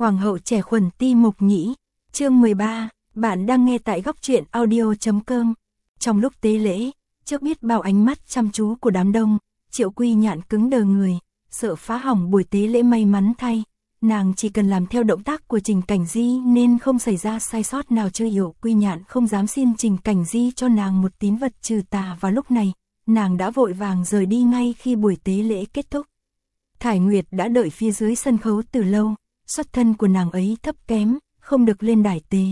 Hoàng hậu trẻ khuẩn ti mục nhĩ, chương 13, bạn đang nghe tại góc truyện audio.com. Trong lúc tế lễ, trước biết bao ánh mắt chăm chú của đám đông, Triệu Quy Nhạn cứng đờ người, sợ phá hỏng buổi tế lễ. May mắn thay, nàng chỉ cần làm theo động tác của Trình Cảnh Di nên không xảy ra sai sót nào. Triệu Quy Nhạn không dám xin Trình Cảnh Di cho nàng một tín vật trừ tà, và lúc này, nàng đã vội vàng rời đi ngay khi buổi tế lễ kết thúc. Thải Nguyệt đã đợi phía dưới sân khấu từ lâu, xuất thân của nàng ấy thấp kém, không được lên đài tế.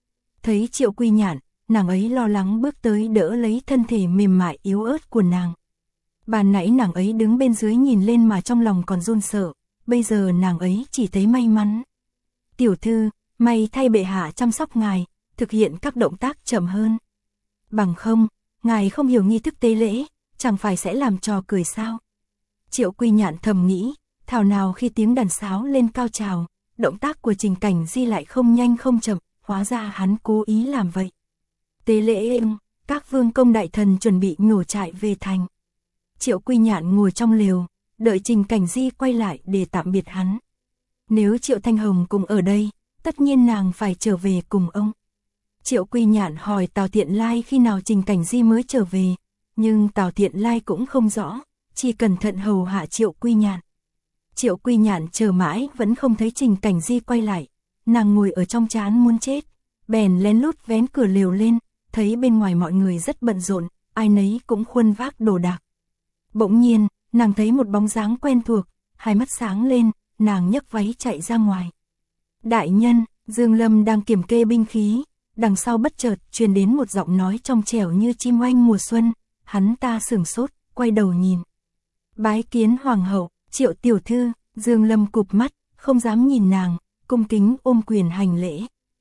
Thấy Triệu Quy Nhạn, nàng ấy lo lắng bước tới đỡ lấy thân thể mềm mại yếu ớt của nàng. Ban nãy nàng ấy đứng bên dưới nhìn lên mà trong lòng còn run sợ, bây giờ nàng ấy chỉ thấy may mắn. Tiểu thư, may thay bệ hạ chăm sóc ngài, thực hiện các động tác chậm hơn. Bằng không, ngài không hiểu nghi thức tế lễ, chẳng phải sẽ làm trò cười sao? Triệu Quy Nhạn thầm nghĩ, thảo nào khi tiếng đàn sáo lên cao trào, động tác của Trình Cảnh Di lại không nhanh không chậm, hóa ra hắn cố ý làm vậy. Tế lễ các vương công đại thần chuẩn bị nhổ trại về thành. Triệu Quy Nhạn ngồi trong lều, đợi Trình Cảnh Di quay lại để tạm biệt hắn. Nếu Triệu Thanh Hồng cùng ở đây, tất nhiên nàng phải trở về cùng ông. Triệu Quy Nhạn hỏi Tào Thiện Lai khi nào Trình Cảnh Di mới trở về, nhưng Tào Thiện Lai cũng không rõ, chỉ cẩn thận hầu hạ Triệu Quy Nhạn. Triệu Quy Nhạn chờ mãi vẫn không thấy Trình Cảnh Di quay lại, nàng ngồi ở trong chán muốn chết, bèn lén lút vén cửa lều lên, thấy bên ngoài mọi người rất bận rộn, ai nấy cũng khuân vác đồ đạc. Bỗng nhiên, nàng thấy một bóng dáng quen thuộc, hai mắt sáng lên, nàng nhấc váy chạy ra ngoài. Đại nhân, Dương Lâm đang kiểm kê binh khí, đằng sau bất chợt truyền đến một giọng nói trong trẻo như chim oanh mùa xuân, hắn ta sửng sốt, quay đầu nhìn. Bái kiến hoàng hậu. Triệu tiểu thư, Dương Lâm cụp mắt, không dám nhìn nàng, cung kính ôm quyền hành lễ.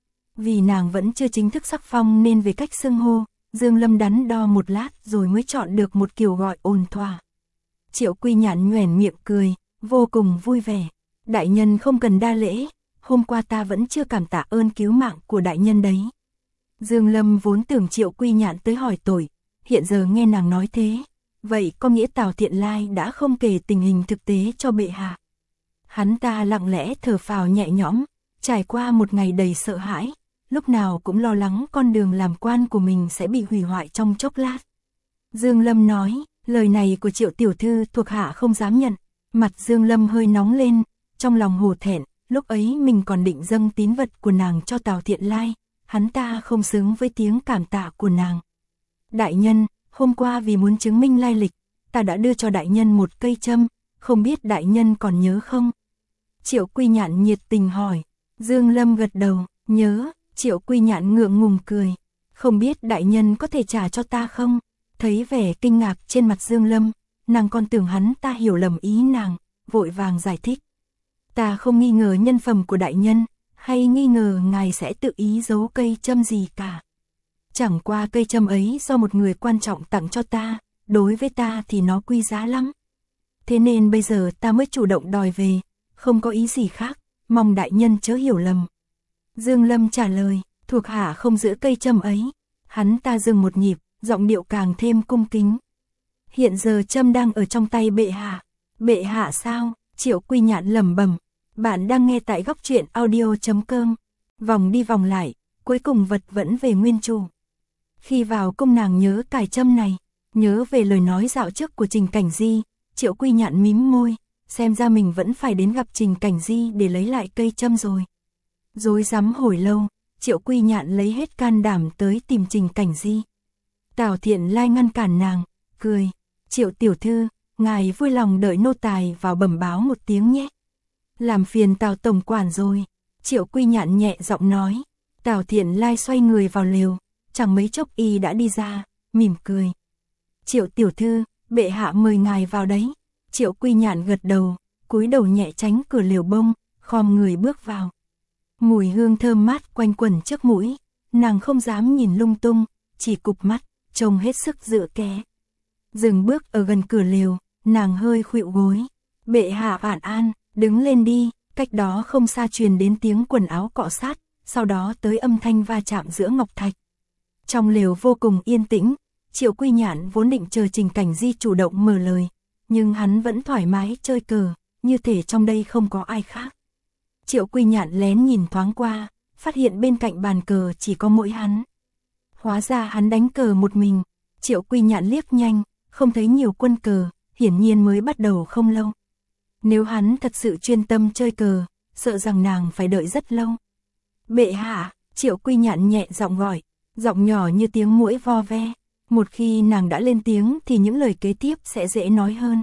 Vì nàng vẫn chưa chính thức sắc phong nên về cách xưng hô, Dương Lâm đắn đo một lát rồi mới chọn được một kiểu gọi ôn thỏa. Triệu Quy Nhạn nhoẻn miệng cười, vô cùng vui vẻ. Đại nhân không cần đa lễ, hôm qua ta vẫn chưa cảm tạ ơn cứu mạng của đại nhân đấy. Dương Lâm vốn tưởng Triệu Quy Nhạn tới hỏi tội, hiện giờ nghe nàng nói thế. Vậy có nghĩa Tào Thiện Lai đã không kể tình hình thực tế cho bệ hạ. Hắn ta lặng lẽ thở phào nhẹ nhõm, trải qua một ngày đầy sợ hãi, lúc nào cũng lo lắng con đường làm quan của mình sẽ bị hủy hoại trong chốc lát. Dương Lâm nói, lời này của Triệu tiểu thư thuộc hạ không dám nhận. Mặt Dương Lâm hơi nóng lên, trong lòng hổ thẹn, lúc ấy mình còn định dâng tín vật của nàng cho Tào Thiện Lai, hắn ta không xứng với tiếng cảm tạ của nàng. Đại nhân, hôm qua vì muốn chứng minh lai lịch, ta đã đưa cho đại nhân một cây châm, không biết đại nhân còn nhớ không? Triệu Quy Nhạn nhiệt tình hỏi. Dương Lâm gật đầu, nhớ. Triệu Quy Nhạn ngượng ngùng cười. Không biết đại nhân có thể trả cho ta không? Thấy vẻ kinh ngạc trên mặt Dương Lâm, nàng còn tưởng hắn ta hiểu lầm ý nàng, vội vàng giải thích. Ta không nghi ngờ nhân phẩm của đại nhân, hay nghi ngờ ngài sẽ tự ý giấu cây châm gì cả. Chẳng qua cây châm ấy do một người quan trọng tặng cho ta, đối với ta thì nó quý giá lắm. Thế nên bây giờ ta mới chủ động đòi về, không có ý gì khác, mong đại nhân chớ hiểu lầm. Dương Lâm trả lời, thuộc hạ không giữ cây châm ấy. Hắn ta dừng một nhịp, giọng điệu càng thêm cung kính. Hiện giờ châm đang ở trong tay bệ hạ. Bệ hạ sao? Triệu Quy Nhạn lẩm bẩm. Bạn đang nghe tại góc truyện audio.com. Vòng đi vòng lại, cuối cùng vật vẫn về nguyên chủ. Khi vào cung nàng nhớ cài châm này, nhớ về lời nói dạo trước của Trình Cảnh Di, Triệu Quy Nhạn mím môi, xem ra mình vẫn phải đến gặp Trình Cảnh Di để lấy lại cây châm rồi. Rối rắm hồi lâu, Triệu Quy Nhạn lấy hết can đảm tới tìm Trình Cảnh Di. Tào Thiện Lai ngăn cản nàng, cười, Triệu tiểu thư, ngài vui lòng đợi nô tài vào bẩm báo một tiếng nhé. Làm phiền Tào tổng quản rồi, Triệu Quy Nhạn nhẹ giọng nói. Tào Thiện Lai xoay người vào lều. Chẳng mấy chốc y đã đi ra, mỉm cười. Triệu tiểu thư, bệ hạ mời ngài vào đấy. Triệu Quy Nhạn gật đầu, cúi đầu nhẹ tránh cửa lều bông, khom người bước vào. Mùi hương thơm mát quanh quẩn trước mũi, nàng không dám nhìn lung tung, chỉ cụp mắt, trông hết sức dựa ké. Dừng bước ở gần cửa lều, nàng hơi khuỵu gối. Bệ hạ vạn an, đứng lên đi. Cách đó không xa truyền đến tiếng quần áo cọ sát, sau đó tới âm thanh va chạm giữa ngọc thạch. Trong lều vô cùng yên tĩnh, Triệu Quy Nhạn vốn định chờ Trình Cảnh Di chủ động mở lời, nhưng hắn vẫn thoải mái chơi cờ, như thể trong đây không có ai khác. Triệu Quy Nhạn lén nhìn thoáng qua, phát hiện bên cạnh bàn cờ chỉ có mỗi hắn. Hóa ra hắn đánh cờ một mình. Triệu Quy Nhạn liếc nhanh, không thấy nhiều quân cờ, hiển nhiên mới bắt đầu không lâu. Nếu hắn thật sự chuyên tâm chơi cờ, sợ rằng nàng phải đợi rất lâu. Bệ hạ, Triệu Quy Nhạn nhẹ giọng gọi, giọng nhỏ như tiếng muỗi vo ve. Một khi nàng đã lên tiếng thì những lời kế tiếp sẽ dễ nói hơn.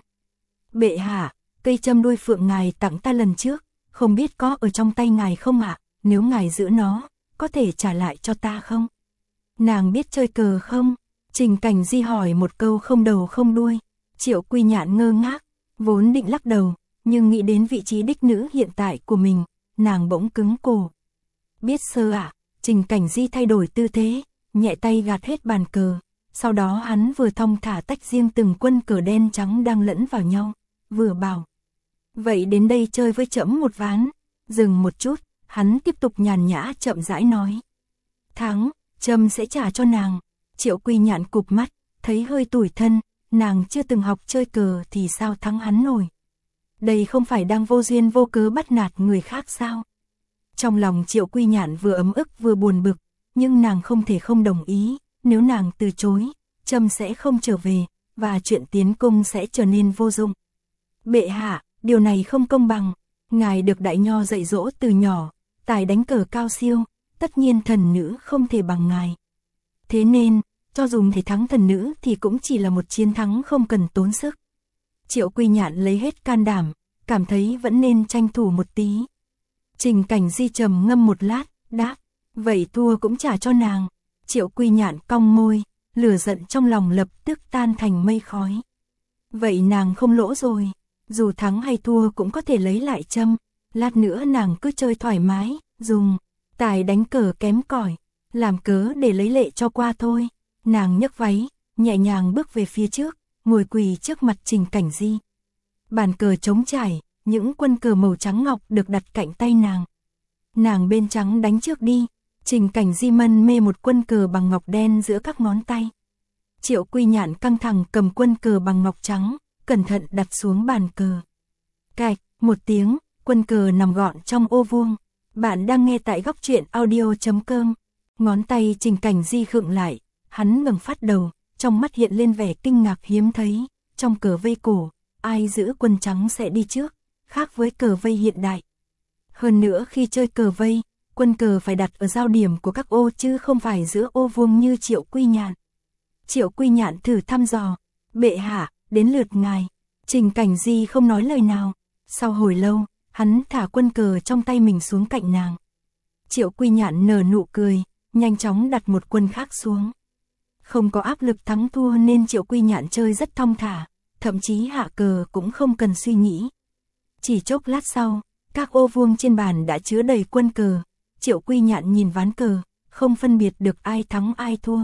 Bệ hạ, cây châm đuôi phượng ngài tặng ta lần trước, không biết có ở trong tay ngài không ạ? Nếu ngài giữ nó, có thể trả lại cho ta không? Nàng biết chơi cờ không? Trình Cảnh Di hỏi một câu không đầu không đuôi. Triệu Quy Nhạn ngơ ngác, vốn định lắc đầu, nhưng nghĩ đến vị trí đích nữ hiện tại của mình, nàng bỗng cứng cổ. Biết sơ ạ, Trình Cảnh Di thay đổi tư thế, nhẹ tay gạt hết bàn cờ. Sau đó hắn vừa thong thả tách riêng từng quân cờ đen trắng đang lẫn vào nhau, vừa bảo. Vậy đến đây chơi với trẫm một ván. Dừng một chút, hắn tiếp tục nhàn nhã chậm rãi nói. Thắng, trẫm sẽ trả cho nàng. Triệu Quy Nhạn cụp mắt, thấy hơi tủi thân, nàng chưa từng học chơi cờ thì sao thắng hắn nổi. Đây không phải đang vô duyên vô cớ bắt nạt người khác sao? Trong lòng Triệu Quy Nhạn vừa ấm ức vừa buồn bực, nhưng nàng không thể không đồng ý. Nếu nàng từ chối, trẫm sẽ không trở về, và chuyện tiến cung sẽ trở nên vô dụng. Bệ hạ, điều này không công bằng. Ngài được đại nho dạy dỗ từ nhỏ, tài đánh cờ cao siêu, tất nhiên thần nữ không thể bằng ngài. Thế nên, cho dù thể thắng thần nữ thì cũng chỉ là một chiến thắng không cần tốn sức. Triệu Quy Nhạn lấy hết can đảm, cảm thấy vẫn nên tranh thủ một tí. Trình Cảnh Di trầm ngâm một lát, đáp, vậy thua cũng trả cho nàng. Triệu Quy Nhạn cong môi, lửa giận trong lòng lập tức tan thành mây khói. Vậy nàng không lỗ rồi, dù thắng hay thua cũng có thể lấy lại châm, lát nữa nàng cứ chơi thoải mái, dùng tài đánh cờ kém cỏi, làm cớ để lấy lệ cho qua thôi. Nàng nhấc váy, nhẹ nhàng bước về phía trước, ngồi quỳ trước mặt Trình Cảnh Di. Bàn cờ trống trải, những quân cờ màu trắng ngọc được đặt cạnh tay nàng. Nàng bên trắng đánh trước đi. Trình Cảnh Di mân mê một quân cờ bằng ngọc đen giữa các ngón tay. Triệu Quy Nhạn căng thẳng cầm quân cờ bằng ngọc trắng, cẩn thận đặt xuống bàn cờ. Cạch, một tiếng, quân cờ nằm gọn trong ô vuông. Bạn đang nghe tại góc truyện audio.com. Ngón tay Trình Cảnh Di khựng lại, hắn ngẩng phát đầu, trong mắt hiện lên vẻ kinh ngạc hiếm thấy. Trong cờ vây cổ, ai giữ quân trắng sẽ đi trước, khác với cờ vây hiện đại. Hơn nữa khi chơi cờ vây, quân cờ phải đặt ở giao điểm của các ô chứ không phải giữa ô vuông như Triệu Quy Nhạn. Triệu Quy Nhạn thử thăm dò, bệ hạ, đến lượt ngài. Trình Cảnh Di không nói lời nào. Sau hồi lâu, hắn thả quân cờ trong tay mình xuống cạnh nàng. Triệu Quy Nhạn nở nụ cười, nhanh chóng đặt một quân khác xuống. Không có áp lực thắng thua nên Triệu Quy Nhạn chơi rất thong thả, thậm chí hạ cờ cũng không cần suy nghĩ. Chỉ chốc lát sau, các ô vuông trên bàn đã chứa đầy quân cờ. Triệu Quy Nhạn nhìn ván cờ, không phân biệt được ai thắng ai thua.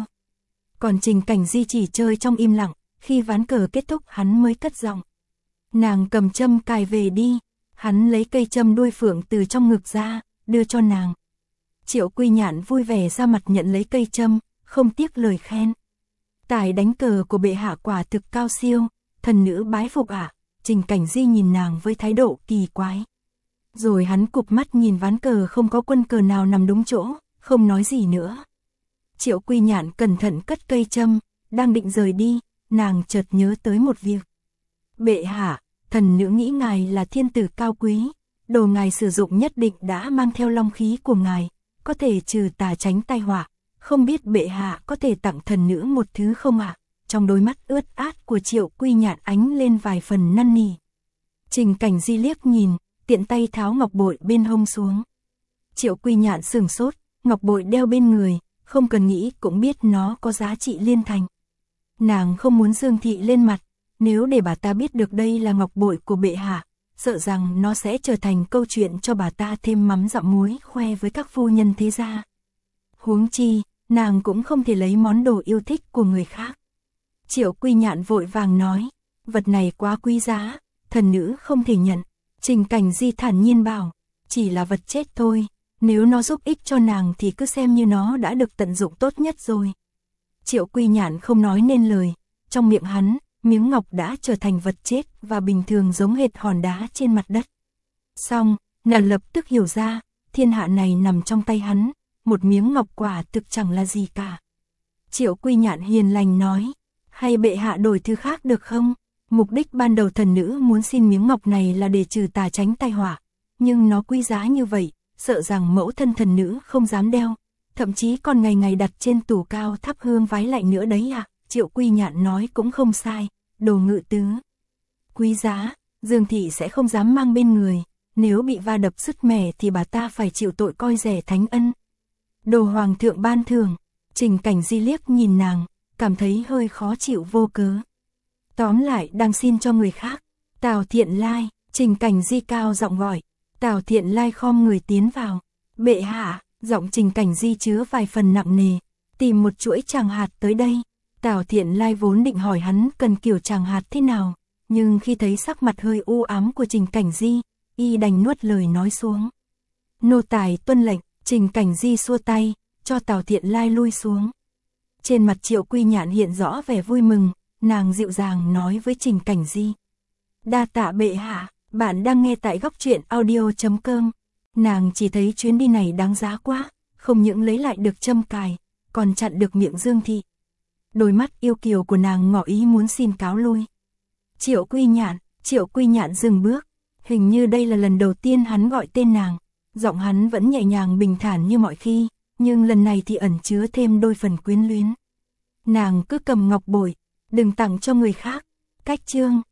Còn Trình Cảnh Di chỉ chơi trong im lặng, khi ván cờ kết thúc hắn mới cất giọng. Nàng cầm châm cài về đi. Hắn lấy cây châm đuôi phượng từ trong ngực ra, đưa cho nàng. Triệu Quy Nhạn vui vẻ ra mặt nhận lấy cây châm, không tiếc lời khen. Tài đánh cờ của bệ hạ quả thực cao siêu, thần nữ bái phục ạ. Trình Cảnh Di nhìn nàng với thái độ kỳ quái. Rồi hắn cụp mắt nhìn ván cờ không có quân cờ nào nằm đúng chỗ, không nói gì nữa. Triệu Quy Nhạn cẩn thận cất cây châm, đang định rời đi, nàng chợt nhớ tới một việc. Bệ hạ, thần nữ nghĩ ngài là thiên tử cao quý, đồ ngài sử dụng nhất định đã mang theo long khí của ngài, có thể trừ tà tránh tai họa. Không biết bệ hạ có thể tặng thần nữ một thứ không ạ? Trong đôi mắt ướt át của Triệu Quy Nhạn ánh lên vài phần năn nỉ. Trình Cảnh Di liếc nhìn, tiện tay tháo ngọc bội bên hông xuống. Triệu Quy Nhạn sửng sốt, ngọc bội đeo bên người, không cần nghĩ cũng biết nó có giá trị liên thành. Nàng không muốn dương thị lên mặt, nếu để bà ta biết được đây là ngọc bội của bệ hạ, sợ rằng nó sẽ trở thành câu chuyện cho bà ta thêm mắm dặm muối khoe với các phu nhân thế gia. Huống chi, nàng cũng không thể lấy món đồ yêu thích của người khác. Triệu Quy Nhạn vội vàng nói, vật này quá quý giá, thần nữ không thể nhận. Trình Cảnh Di thản nhiên bảo, chỉ là vật chết thôi, nếu nó giúp ích cho nàng thì cứ xem như nó đã được tận dụng tốt nhất rồi. Triệu Quy Nhạn không nói nên lời, trong miệng hắn, miếng ngọc đã trở thành vật chết và bình thường giống hệt hòn đá trên mặt đất. Xong, Nàng lập tức hiểu ra, thiên hạ này nằm trong tay hắn, một miếng ngọc quả thực chẳng là gì cả. Triệu Quy Nhạn hiền lành nói, hay bệ hạ đổi thứ khác được không? Mục đích ban đầu thần nữ muốn xin miếng ngọc này là để trừ tà tránh tai họa, nhưng nó quý giá như vậy, sợ rằng mẫu thân thần nữ không dám đeo, thậm chí còn ngày ngày đặt trên tủ cao thắp hương vái lại nữa đấy à. Triệu Quy Nhạn nói cũng không sai, đồ ngự tứ quý giá, Dương thị sẽ không dám mang bên người, nếu bị va đập sứt mẻ thì bà ta phải chịu tội coi rẻ thánh ân. Đồ hoàng thượng ban thưởng. Trình Cảnh Di liếc nhìn nàng, cảm thấy hơi khó chịu vô cớ. Tóm lại đang xin cho người khác. Tào Thiện Lai, Trình Cảnh Di cao giọng gọi. Tào Thiện Lai khom người tiến vào. Bệ hạ, giọng Trình Cảnh Di chứa vài phần nặng nề. Tìm một chuỗi tràng hạt tới đây. Tào Thiện Lai vốn định hỏi hắn cần kiểu tràng hạt thế nào, nhưng khi thấy sắc mặt hơi u ám của Trình Cảnh Di, y đành nuốt lời nói xuống. Nô tài tuân lệnh. Trình Cảnh Di xua tay, cho Tào Thiện Lai lui xuống. Trên mặt Triệu Quy Nhạn hiện rõ vẻ vui mừng, nàng dịu dàng nói với Trình Cảnh Di. Đa tạ bệ hạ, bạn đang nghe tại góc truyện audio.com. Nàng chỉ thấy chuyến đi này đáng giá quá, không những lấy lại được châm cài, còn chặn được miệng Dương thị. Đôi mắt yêu kiều của nàng ngỏ ý muốn xin cáo lui. Triệu Quy Nhạn dừng bước, hình như đây là lần đầu tiên hắn gọi tên nàng. Giọng hắn vẫn nhẹ nhàng bình thản như mọi khi, nhưng lần này thì ẩn chứa thêm đôi phần quyến luyến. Nàng cứ cầm ngọc bội, đừng tặng cho người khác. Cách chương